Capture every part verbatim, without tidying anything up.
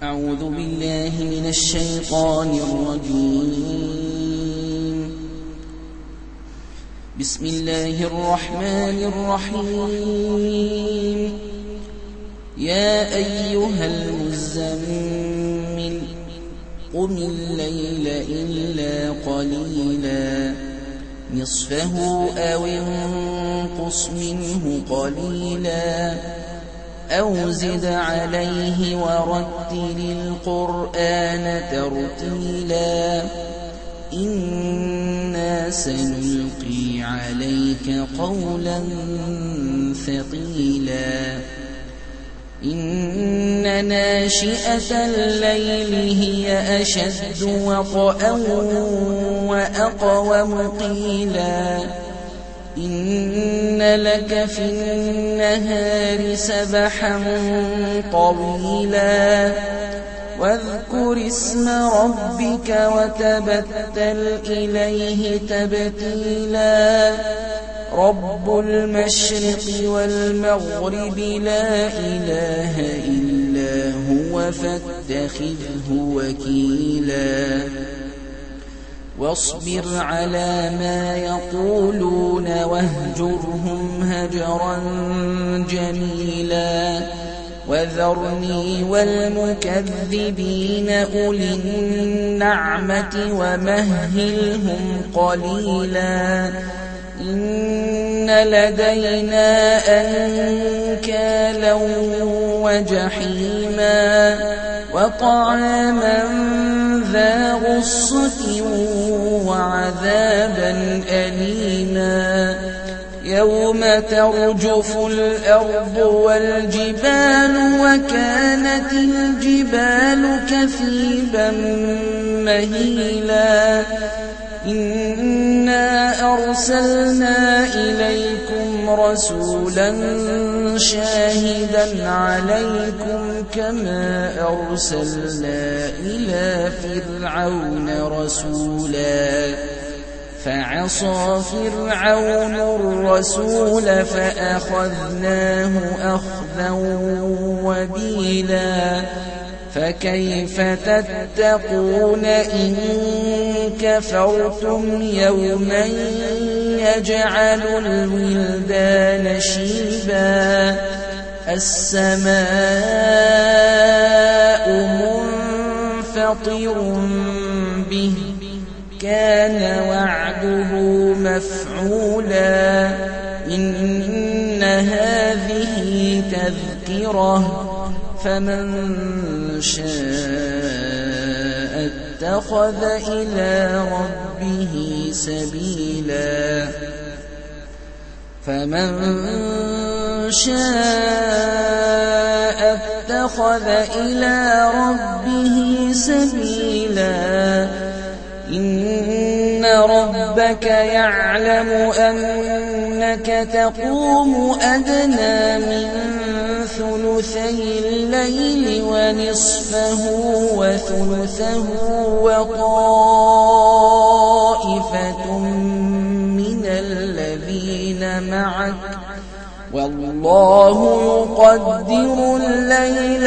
أعوذ بالله من الشيطان الرجيم. بسم الله الرحمن الرحيم. يا أيها المزمل قم الليل إلا قليلا نصفه أو انقص منه قليلا أو زد عليه ورتل القرآن ترتيلا إنا سنلقي عليك قولا ثقيلا إن ناشئة الليل هي أشد وطئا وأقوم قيلا إن لك في النهار سبحا طويلا واذكر اسم ربك وتبتل إليه تبتيلا رب المشرق والمغرب لا إله إلا هو فاتخذه وكيلا واصبر على ما يقولون واهجرهم هجرا جميلا وذرني والمكذبين أولي النعمة ومهلهم قليلا إن لدينا أنكالا وجحيما وطعاما ذا غصة وعذابا أليما يوم ترجف الأرض والجبال وكانت الجبال كثيبا مهيلا إنا أرسلنا إليكم رسولا شاهدا عليكم كما أرسلنا إلى فرعون رسولا فعصى فرعون الرسول فأخذناه أخذا وبيلا فكيف تتقون إن كفرتم يوما يجعل الولدان شيبا السماء منفطر به كان وعده مفعولا إن هذه تذكرة فمن شاء اتخذ إلى ربه سبيلا فمن شاء اتخذ إلى ربه سبيلا إن ربك يعلم أنك تقوم أدنى من ثلثي الليل ونصفه وثلثه وطائفة من الذين معك والله يقدر الليل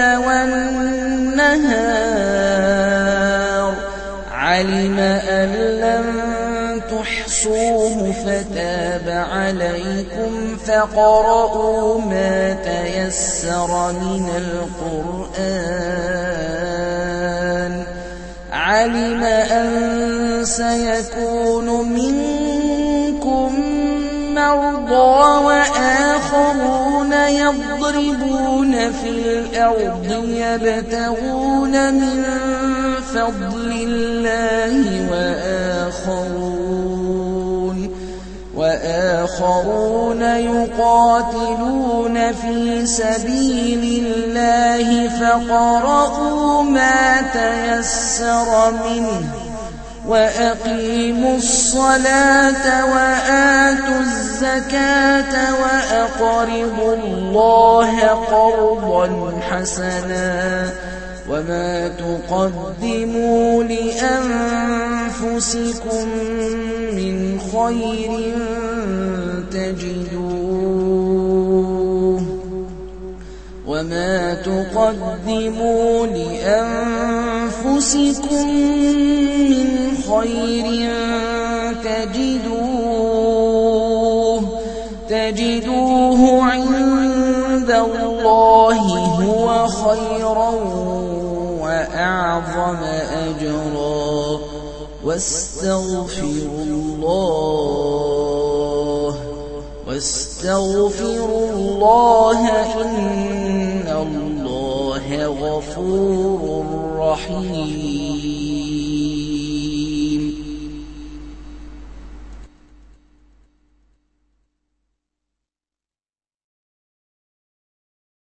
والنهار علم أن لن تحصوه فتاب عليكم فاقرؤوا ما تيسر من القرآن علم أن سيكون منكم مرضى وآخرون يضربون في الأرض يبتغون من فضل الله وآخرون وآخرون يقاتلون في سبيل الله فاقرؤوا ما تيسر منه وأقيموا الصلاة وآتوا الزكاة وأقرضوا الله قرضا حسنا وما تقدموا لأنفسكم من خير تجدوه وما تقدموا لأنفسكم من خير تجدوه تجدوه عند الله هو خيرا وأعظم أجرا واستغفروا الله واستغفروا الله إن الله غفور رحيم.